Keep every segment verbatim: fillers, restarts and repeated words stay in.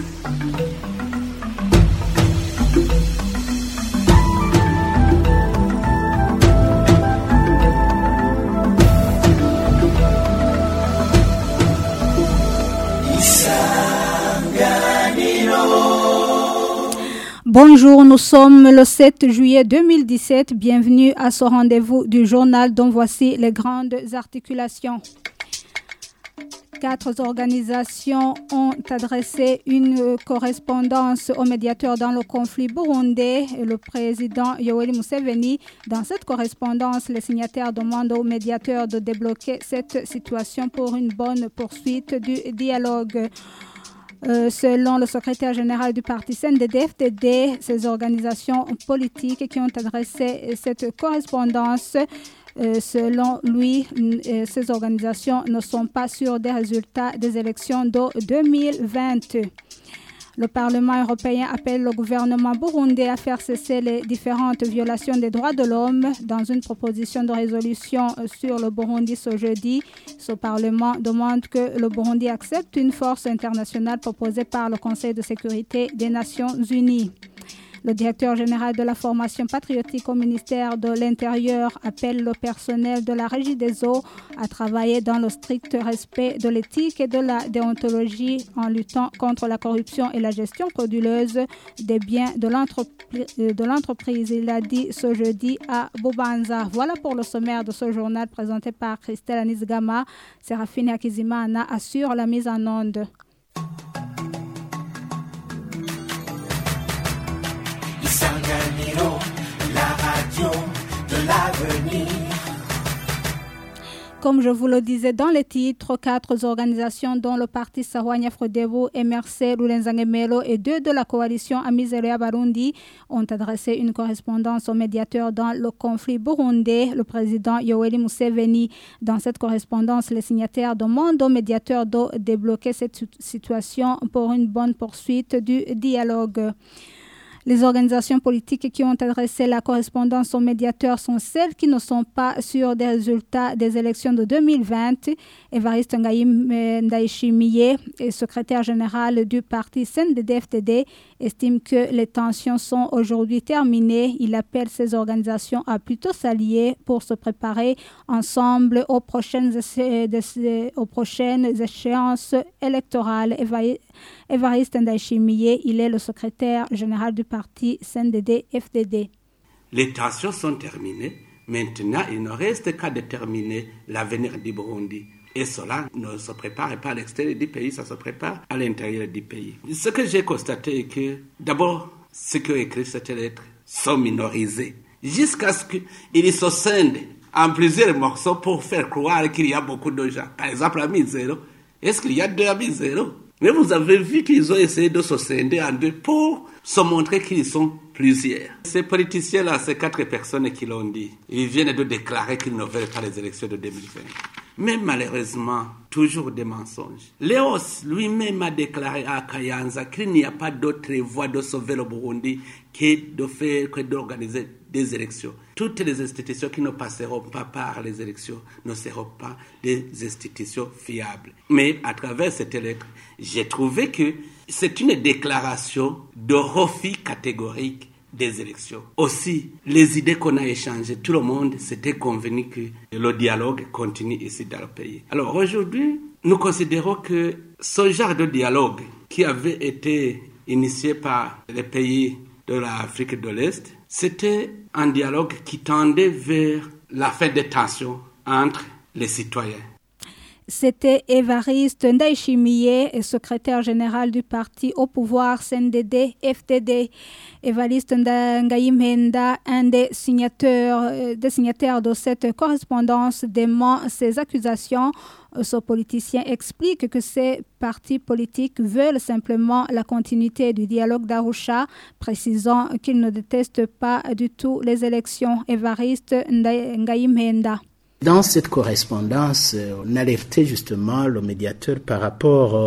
Bonjour, nous sommes le sept juillet deux mille dix-sept. Bienvenue à ce rendez-vous du journal dont voici les grandes articulations. Quatre organisations ont adressé une correspondance au médiateur dans le conflit burundais, le président Yoweri Museveni. Dans cette correspondance, les signataires demandent au médiateur de débloquer cette situation pour une bonne poursuite du dialogue. Euh, selon le secrétaire général du parti C N D D F D D, ces organisations politiques qui ont adressé cette correspondance, euh, selon lui, euh, ces organisations ne sont pas sûres des résultats des élections de deux mille vingt. Le Parlement européen appelle le gouvernement burundais à faire cesser les différentes violations des droits de l'homme. Dans une proposition de résolution sur le Burundi ce jeudi, ce Parlement demande que le Burundi accepte une force internationale proposée par le Conseil de sécurité des Nations Unies. Le directeur général de la formation patriotique au ministère de l'Intérieur appelle le personnel de la Régie des eaux à travailler dans le strict respect de l'éthique et de la déontologie en luttant contre la corruption et la gestion frauduleuse des biens de l'entreprise. De l'entreprise. Il l'a dit ce jeudi à Bubanza. Voilà pour le sommaire de ce journal présenté par Christelle Anisgama. Séraphine Akizimana assure la mise en onde. La radio de l'avenir. Comme je vous le disais dans les titres, quatre organisations dont le parti Sahwanya Frodebu, M R C, Lulenzangemelo et deux de la coalition Amizero ya Barundi ont adressé une correspondance au médiateur dans le conflit burundais, le président Yoweri Museveni. Dans cette correspondance, les signataires demandent au médiateur de débloquer cette situation pour une bonne poursuite du dialogue. Les organisations politiques qui ont adressé la correspondance au médiateur sont celles qui ne sont pas sûres des résultats des élections de deux mille vingt. Évariste Ndayishimiye, secrétaire général du parti C N D D F D D, estime que les tensions sont aujourd'hui terminées. Il appelle ces organisations à plutôt s'allier pour se préparer ensemble aux prochaines, aux prochaines échéances électorales. Évariste Ndayishimiye, il est le secrétaire général du parti C N D D F D D. Les tensions sont terminées. Maintenant, il ne reste qu'à déterminer l'avenir du Burundi. Et cela ne se prépare pas à l'extérieur du pays, ça se prépare à l'intérieur du pays. Ce que j'ai constaté est que, d'abord, ceux qui ont écrit cette lettre sont minorisés, jusqu'à ce qu'ils se scindent en plusieurs morceaux pour faire croire qu'il y a beaucoup de gens. Par exemple, Amizero, est-ce qu'il y a deux Amizero? Mais vous avez vu qu'ils ont essayé de se scinder en deux pour se montrer qu'ils sont plusieurs. Ces politiciens-là, ces quatre personnes qui l'ont dit, ils viennent de déclarer qu'ils ne veulent pas les élections de deux mille vingt. Mais malheureusement, toujours des mensonges. Léos lui-même a déclaré à Kayanza qu'il n'y a pas d'autre voie de sauver le Burundi que de faire, que d'organiser des élections. Toutes les institutions qui ne passeront pas par les élections ne seront pas des institutions fiables. Mais à travers cette lettre, j'ai trouvé que c'est une déclaration de refus catégorique des élections. Aussi, les idées qu'on a échangées, tout le monde s'était convenu que le dialogue continue ici dans le pays. Alors aujourd'hui, nous considérons que ce genre de dialogue qui avait été initié par les pays de l'Afrique de l'Est, c'était un dialogue qui tendait vers la fin des tensions entre les citoyens. C'était Évariste Ndayishimiye, secrétaire général du parti au pouvoir C N D D F D D. Évariste Ndayimenda, un des signataires, des signataires de cette correspondance, dément ces accusations. Ce politicien explique que ces partis politiques veulent simplement la continuité du dialogue d'Arusha, précisant qu'ils ne détestent pas du tout les élections. Évariste Ndayimenda. Dans cette correspondance, on alertait justement le médiateur par rapport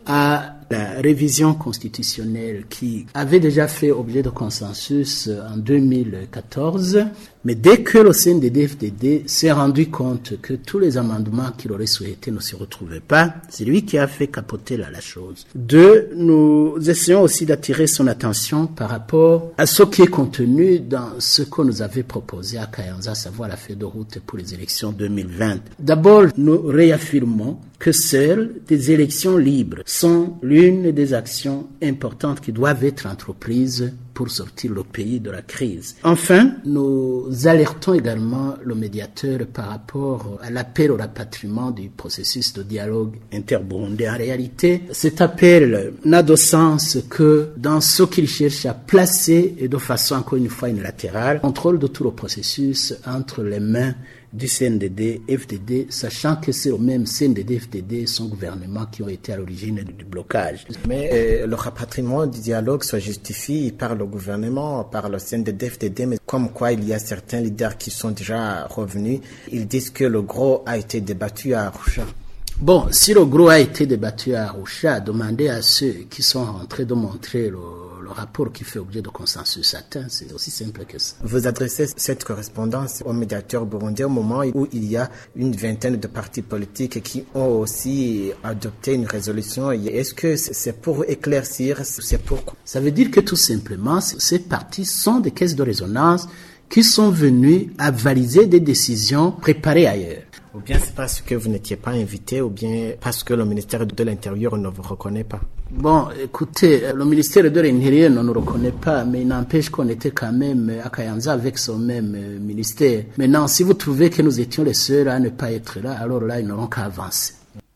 à la révision constitutionnelle qui avait déjà fait objet de consensus en deux mille quatorze, mais dès que le C N D D F D D s'est rendu compte que tous les amendements qu'il aurait souhaités ne se retrouvaient pas, c'est lui qui a fait capoter là la chose. Deux, nous essayons aussi d'attirer son attention par rapport à ce qui est contenu dans ce que nous avait proposé à Kayanza, à savoir la feuille de route pour les élections deux mille vingt. D'abord, nous réaffirmons que seules des élections libres sont l'une des actions importantes qui doivent être entreprises pour sortir le pays de la crise. Enfin, nous alertons également le médiateur par rapport à l'appel au rapatriement du processus de dialogue interburundais. En réalité, cet appel n'a de sens que dans ce qu'il cherche à placer, et de façon encore une fois unilatérale, le contrôle de tout le processus entre les mains du C N D D F D D, sachant que c'est au même C N D D F D D et son gouvernement qui ont été à l'origine du blocage. Mais euh, le rapatriement du dialogue se justifie par le gouvernement, par le C N D D F D D, mais comme quoi il y a certains leaders qui sont déjà revenus, ils disent que le gros a été débattu à Arusha. Bon, si le gros a été débattu à Arusha, demandez à ceux qui sont rentrés de montrer le rapport qui fait objet de consensus atteint, c'est aussi simple que ça. Vous adressez cette correspondance au médiateur burundais au moment où il y a une vingtaine de partis politiques qui ont aussi adopté une résolution. Est-ce que c'est pour éclaircir, c'est pour... Ça veut dire que tout simplement, ces partis sont des caisses de résonance qui sont venus avaliser des décisions préparées ailleurs. Ou bien c'est parce que vous n'étiez pas invité, ou bien parce que le ministère de l'Intérieur ne vous reconnaît pas. Bon, écoutez, le ministère de l'Intérieur ne nous reconnaît pas, mais il n'empêche qu'on était quand même à Kayanza avec son même ministère. Maintenant, si vous trouvez que nous étions les seuls à ne pas être là, alors là, ils n'auront qu'à avancer.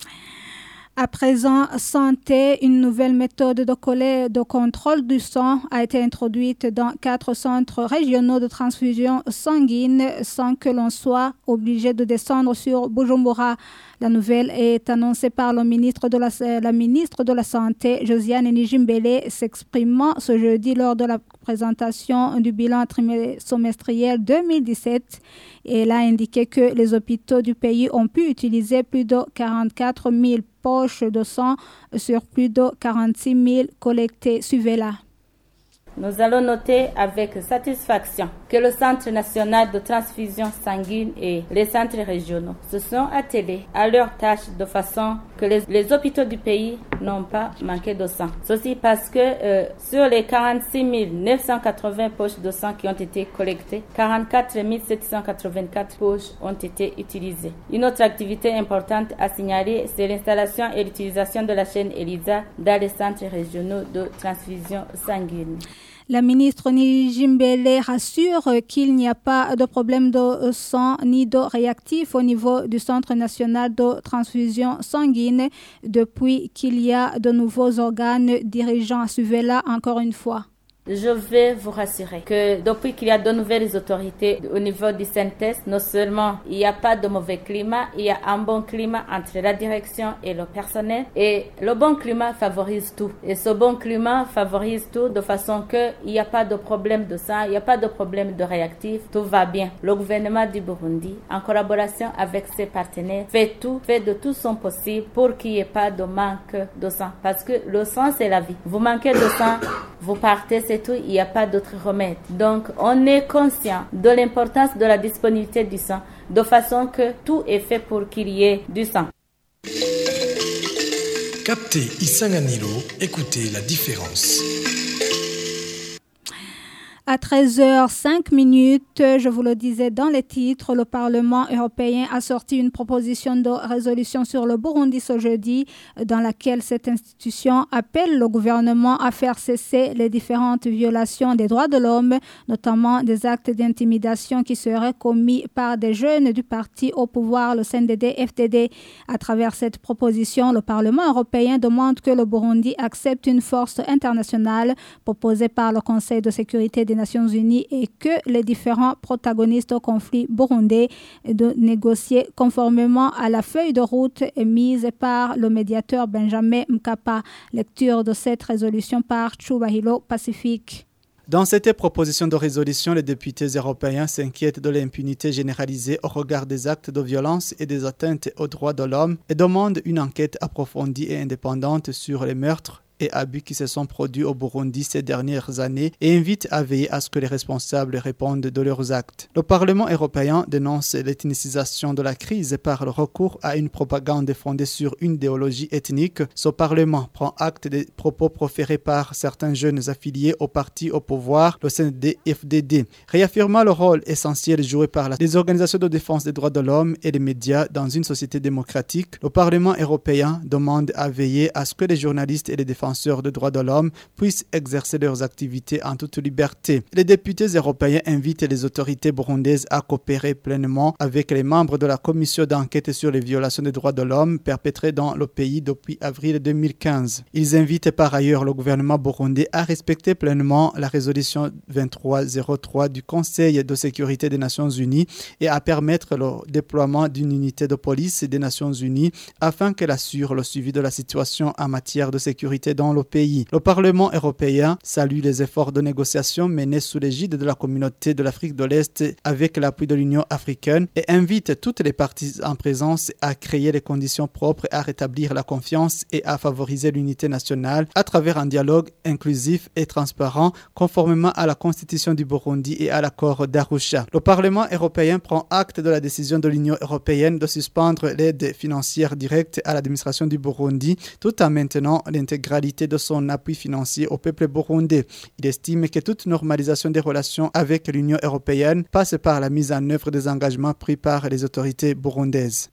À présent, santé, une nouvelle méthode de, collet, de contrôle du sang a été introduite dans quatre centres régionaux de transfusion sanguine sans que l'on soit obligé de descendre sur Bujumbura. La nouvelle est annoncée par le ministre de la, la ministre de la Santé, Josiane Nijimbele, s'exprimant ce jeudi lors de la présentation du bilan trimestriel deux mille dix-sept. Et elle a indiqué que les hôpitaux du pays ont pu utiliser plus de quarante-quatre mille poches de sang sur plus de quarante-six mille collectées. Suivez-la. Nous allons noter avec satisfaction que le Centre national de transfusion sanguine et les centres régionaux se sont attelés à leurs tâches de façon que les, les hôpitaux du pays n'ont pas manqué de sang. Ceci parce que euh, sur les quarante-six mille neuf cent quatre-vingts poches de sang qui ont été collectées, quarante-quatre mille sept cent quatre-vingt-quatre poches ont été utilisées. Une autre activité importante à signaler, c'est l'installation et l'utilisation de la chaîne ELISA dans les centres régionaux de transfusion sanguine. La ministre Nijimbele rassure qu'il n'y a pas de problème de sang ni de réactif au niveau du Centre national de transfusion sanguine depuis qu'il y a de nouveaux organes dirigeants. Suivez-la encore une fois. Je vais vous rassurer que depuis qu'il y a de nouvelles autorités au niveau du C N T E S, non seulement il n'y a pas de mauvais climat, il y a un bon climat entre la direction et le personnel. Et le bon climat favorise tout. Et ce bon climat favorise tout de façon qu'il n'y a pas de problème de sang, il n'y a pas de problème de réactif. Tout va bien. Le gouvernement du Burundi, en collaboration avec ses partenaires, fait tout, fait de tout son possible pour qu'il n'y ait pas de manque de sang. Parce que le sang, c'est la vie. Vous manquez de sang, vous partez, c'est tout, il n'y a pas d'autre remède. Donc, on est conscient de l'importance de la disponibilité du sang, de façon que tout est fait pour qu'il y ait du sang. Captez Isanganilo, écoutez la différence. À treize heures cinq minutes, je vous le disais dans les titres, le Parlement européen a sorti une proposition de résolution sur le Burundi ce jeudi, dans laquelle cette institution appelle le gouvernement à faire cesser les différentes violations des droits de l'homme, notamment des actes d'intimidation qui seraient commis par des jeunes du parti au pouvoir, le C N D D F D D. À travers cette proposition, le Parlement européen demande que le Burundi accepte une force internationale proposée par le Conseil de sécurité des Nations Unies et que les différents protagonistes au conflit burundais de négocier conformément à la feuille de route émise par le médiateur Benjamin Mkapa. Lecture de cette résolution par Chubahiro Pacifique. Dans cette proposition de résolution, les députés européens s'inquiètent de l'impunité généralisée au regard des actes de violence et des atteintes aux droits de l'homme et demandent une enquête approfondie et indépendante sur les meurtres et abus qui se sont produits au Burundi ces dernières années et invite à veiller à ce que les responsables répondent de leurs actes. Le Parlement européen dénonce l'ethnicisation de la crise par le recours à une propagande fondée sur une idéologie ethnique. Ce Parlement prend acte des propos proférés par certains jeunes affiliés au parti au pouvoir, le C N D F D D, réaffirmant le rôle essentiel joué par les organisations de défense des droits de l'homme et les médias dans une société démocratique. Le Parlement européen demande à veiller à ce que les journalistes et les défenseurs de droits de l'homme puissent exercer leurs activités en toute liberté. Les députés européens invitent les autorités burundaises à coopérer pleinement avec les membres de la commission d'enquête sur les violations des droits de l'homme perpétrées dans le pays depuis avril deux mille quinze. Ils invitent par ailleurs le gouvernement burundais à respecter pleinement la résolution vingt-trois zéro trois du Conseil de sécurité des Nations Unies et à permettre le déploiement d'une unité de police des Nations Unies afin qu'elle assure le suivi de la situation en matière de sécurité dans le pays. Le Parlement européen salue les efforts de négociation menés sous l'égide de la communauté de l'Afrique de l'Est avec l'appui de l'Union africaine et invite toutes les parties en présence à créer les conditions propres à rétablir la confiance et à favoriser l'unité nationale à travers un dialogue inclusif et transparent conformément à la Constitution du Burundi et à l'accord d'Arusha. Le Parlement européen prend acte de la décision de l'Union européenne de suspendre l'aide financière directe à l'administration du Burundi tout en maintenant l'intégralité de son appui financier au peuple burundais. Il estime que toute normalisation des relations avec l'Union européenne passe par la mise en œuvre des engagements pris par les autorités burundaises.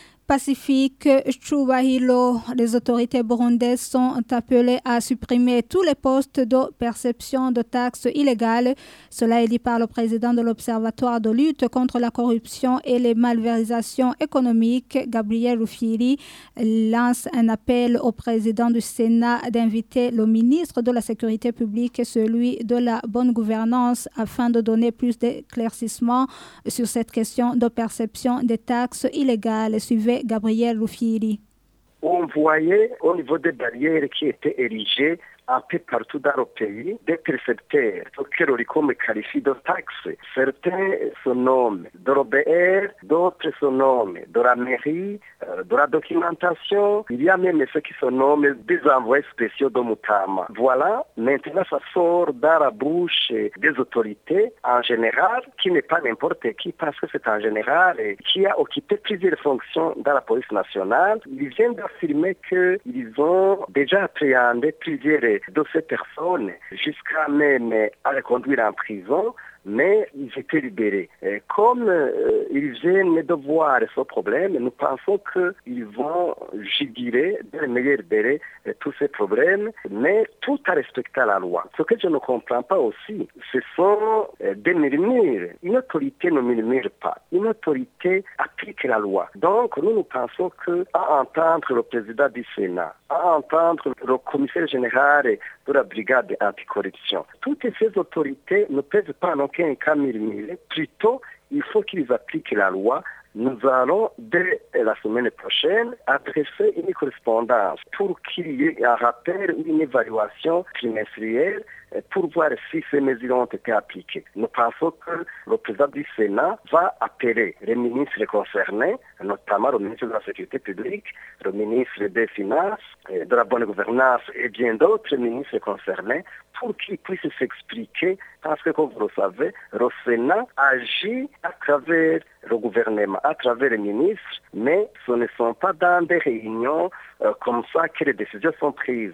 Pacifique Chubahilo, les autorités burundaises sont appelées à supprimer tous les postes de perception de taxes illégales. Cela est dit par le président de l'Observatoire de lutte contre la corruption et les malversations économiques, Gabriel Rufyiri, lance un appel au président du Sénat d'inviter le ministre de la Sécurité publique et celui de la bonne gouvernance afin de donner plus d'éclaircissements sur cette question de perception des taxes illégales. Suivez Gabriel Rufyiri. On voyait au niveau des barrières qui étaient érigées un peu partout dans le pays, des préfecteurs que l'Oricom qualifie de taxes. Certains se nomment de l'O B R, d'autres se nomment de la mairie, euh, de la documentation. Il y a même ceux qui se nomment des envois spéciaux de Mutama. Voilà, maintenant ça sort dans la bouche des autorités en général, qui n'est pas n'importe qui, parce que c'est en général qui a occupé plusieurs fonctions dans la police nationale. Ils viennent d'affirmer qu'ils ont déjà appréhendé plusieurs de ces personnes jusqu'à même à les conduire en prison, mais ils étaient libérés. Et comme euh, ils viennent de voir ce problème, nous pensons qu'ils vont juguler de les meilleurs délais euh, tous ces problèmes, mais tout en respectant la loi. Ce que je ne comprends pas aussi, ce sont euh, des murmures. Une autorité ne murmure pas. Une autorité applique la loi. Donc nous, nous pensons qu'à entendre le président du Sénat, à entendre le commissaire général de la brigade anticorruption, toutes ces autorités ne peuvent pas non qu'un cas murmurer. Plutôt, il faut qu'ils appliquent la loi. Nous allons, dès la semaine prochaine, adresser une correspondance pour qu'il y ait un rappel ou une évaluation trimestrielle pour voir si ces mesures ont été appliquées. Nous pensons que le président du Sénat va appeler les ministres concernés, notamment le ministre de la Sécurité publique, le ministre des Finances, de la bonne gouvernance et bien d'autres ministres concernés pour qu'ils puissent s'expliquer, parce que, comme vous le savez, le Sénat agit à travers le gouvernement, à travers les ministres, mais ce ne sont pas dans des réunions euh, comme ça que les décisions sont prises.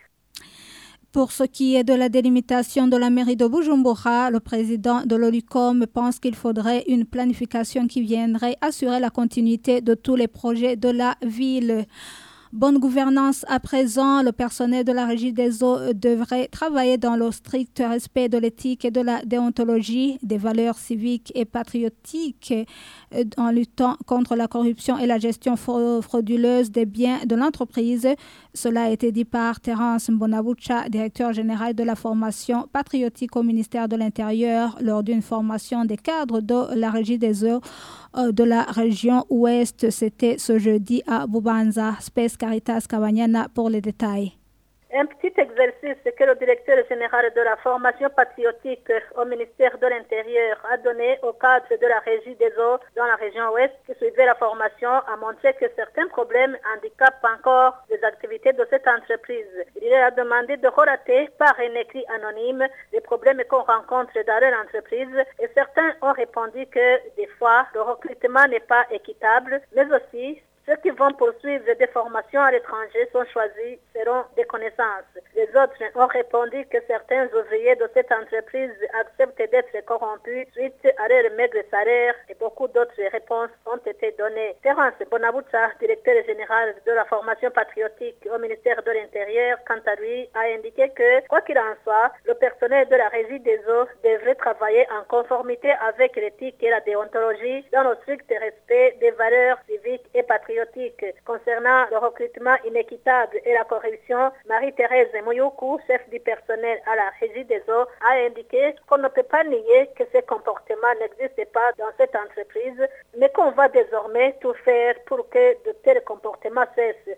Pour ce qui est de la délimitation de la mairie de Bujumbura, le président de l'Olicom pense qu'il faudrait une planification qui viendrait assurer la continuité de tous les projets de la ville. Bonne gouvernance à présent, le personnel de la Régie des eaux devrait travailler dans le strict respect de l'éthique et de la déontologie, des valeurs civiques et patriotiques en luttant contre la corruption et la gestion frauduleuse des biens de l'entreprise. Cela a été dit par Terence Mbonabucha, directeur général de la formation patriotique au ministère de l'Intérieur lors d'une formation des cadres de la Régie des eaux de la région ouest. C'était ce jeudi à Bubanza. Space Caritas Kabanyana pour les détails. Un petit exercice que le directeur général de la formation patriotique au ministère de l'Intérieur a donné au cadre de la régie des eaux dans la région ouest qui suivait la formation a montré que certains problèmes handicapent encore les activités de cette entreprise. Il leur a demandé de relater par un écrit anonyme les problèmes qu'on rencontre dans leur entreprise et certains ont répondu que des fois le recrutement n'est pas équitable, mais aussi ceux qui vont poursuivre des formations à l'étranger sont choisis selon des connaissances. Les autres ont répondu que certains ouvriers de cette entreprise acceptent d'être corrompus suite à leur maigre salaire et beaucoup d'autres réponses ont été données. Terence Bonaboucha, directeur général de la formation patriotique au ministère de l'Intérieur, quant à lui, a indiqué que, quoi qu'il en soit, le personnel de la régie des eaux devrait travailler en conformité avec l'éthique et la déontologie dans le strict respect des valeurs civiques et patriotiques. Concernant le recrutement inéquitable et la corruption, Marie-Thérèse Mouyoukou, chef du personnel à la régie des eaux, a indiqué qu'on ne peut pas nier que ces comportements n'existent pas dans cette entreprise, mais qu'on va désormais tout faire pour que de tels comportements cessent.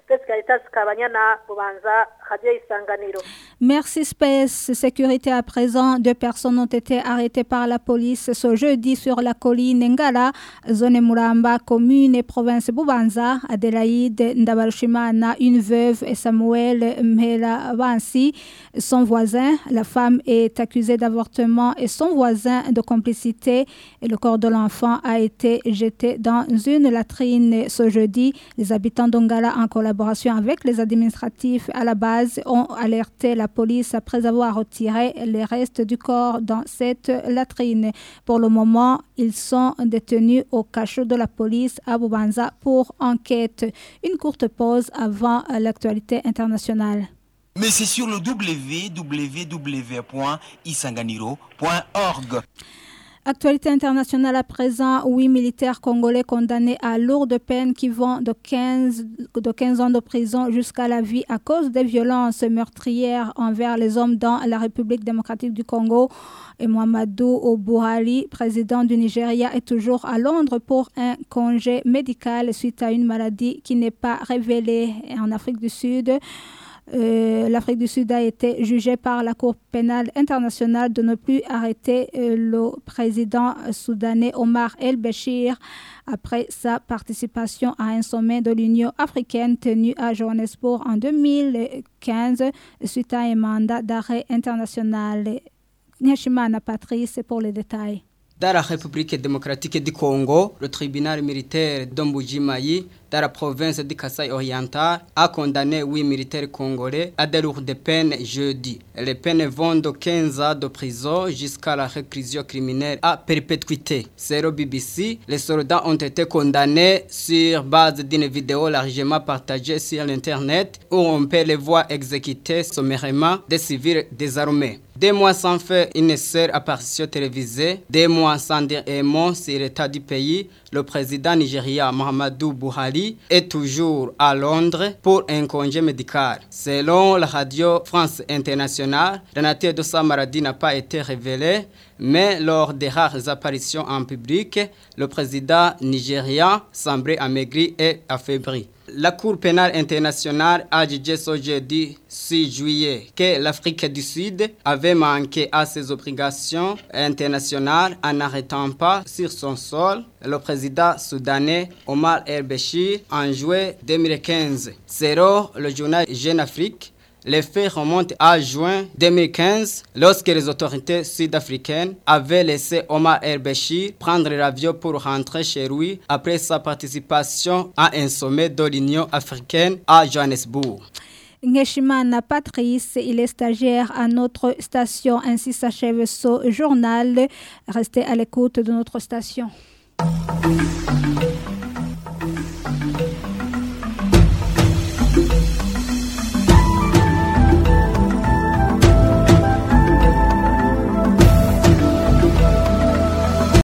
Merci Space Sécurité. À présent, deux personnes ont été arrêtées par la police ce jeudi sur la colline Ngala, zone Muramba, commune et province Bubanza. Adélaïde Ndabarushimana, une veuve, et Samuel Mhela Bansi, son voisin. La femme est accusée d'avortement et son voisin de complicité. Et le corps de l'enfant a été jeté dans une latrine ce jeudi. Les habitants d'Ongala, en collaboration avec les administratifs à la base, ont alerté la police après avoir retiré les restes du corps dans cette latrine. Pour le moment, ils sont détenus au cachot de la police à Bubanza pour enquête. Une courte pause avant l'actualité internationale. Mais c'est sur le w w w point isanganiro point org. Actualité internationale à présent, huit militaires congolais condamnés à lourde peine qui vont de quinze, de quinze ans de prison jusqu'à la vie à cause des violences meurtrières envers les hommes dans la République démocratique du Congo. Et Muhammadu Buhari, président du Nigeria, est toujours à Londres pour un congé médical suite à une maladie qui n'est pas révélée. En Afrique du Sud, Euh, l'Afrique du Sud a été jugée par la Cour pénale internationale de ne plus arrêter euh, le président soudanais Omar el-Béchir après sa participation à un sommet de l'Union africaine tenu à Johannesburg en deux mille quinze suite à un mandat d'arrêt international. Nyashimana Patrice pour les détails. Dans la République démocratique du Congo, le tribunal militaire d'Ombujimayi, dans la province du Kasaï oriental, a condamné huit militaires congolais à des lourdes peines jeudi. Les peines vont de quinze ans de prison jusqu'à la réclusion criminelle à perpétuité. Selon B B C, les soldats ont été condamnés sur base d'une vidéo largement partagée sur l'Internet où on peut les voir exécuter sommairement des civils désarmés. Deux mois sans faire une seule apparition télévisée, deux mois sans dire un mot sur l'état du pays, le président nigérien Muhammadu Buhari est toujours à Londres pour un congé médical. Selon la radio France Internationale, la nature de sa maladie n'a pas été révélée, mais lors des rares apparitions en public, le président nigérien semblait amaigri et affaibli. La Cour pénale internationale a jugé ce jeudi six juillet que l'Afrique du Sud avait manqué à ses obligations internationales en n'arrêtant pas sur son sol le président soudanais Omar el-Béchir en juillet deux mille quinze. Selon le journal Jeune Afrique, les faits remontent à juin deux mille quinze, lorsque les autorités sud-africaines avaient laissé Omar el-Béchir prendre l'avion pour rentrer chez lui après sa participation à un sommet de l'Union africaine à Johannesburg. Ngeshimana Patrice, il est stagiaire à notre station. Ainsi s'achève ce journal. Restez à l'écoute de notre station.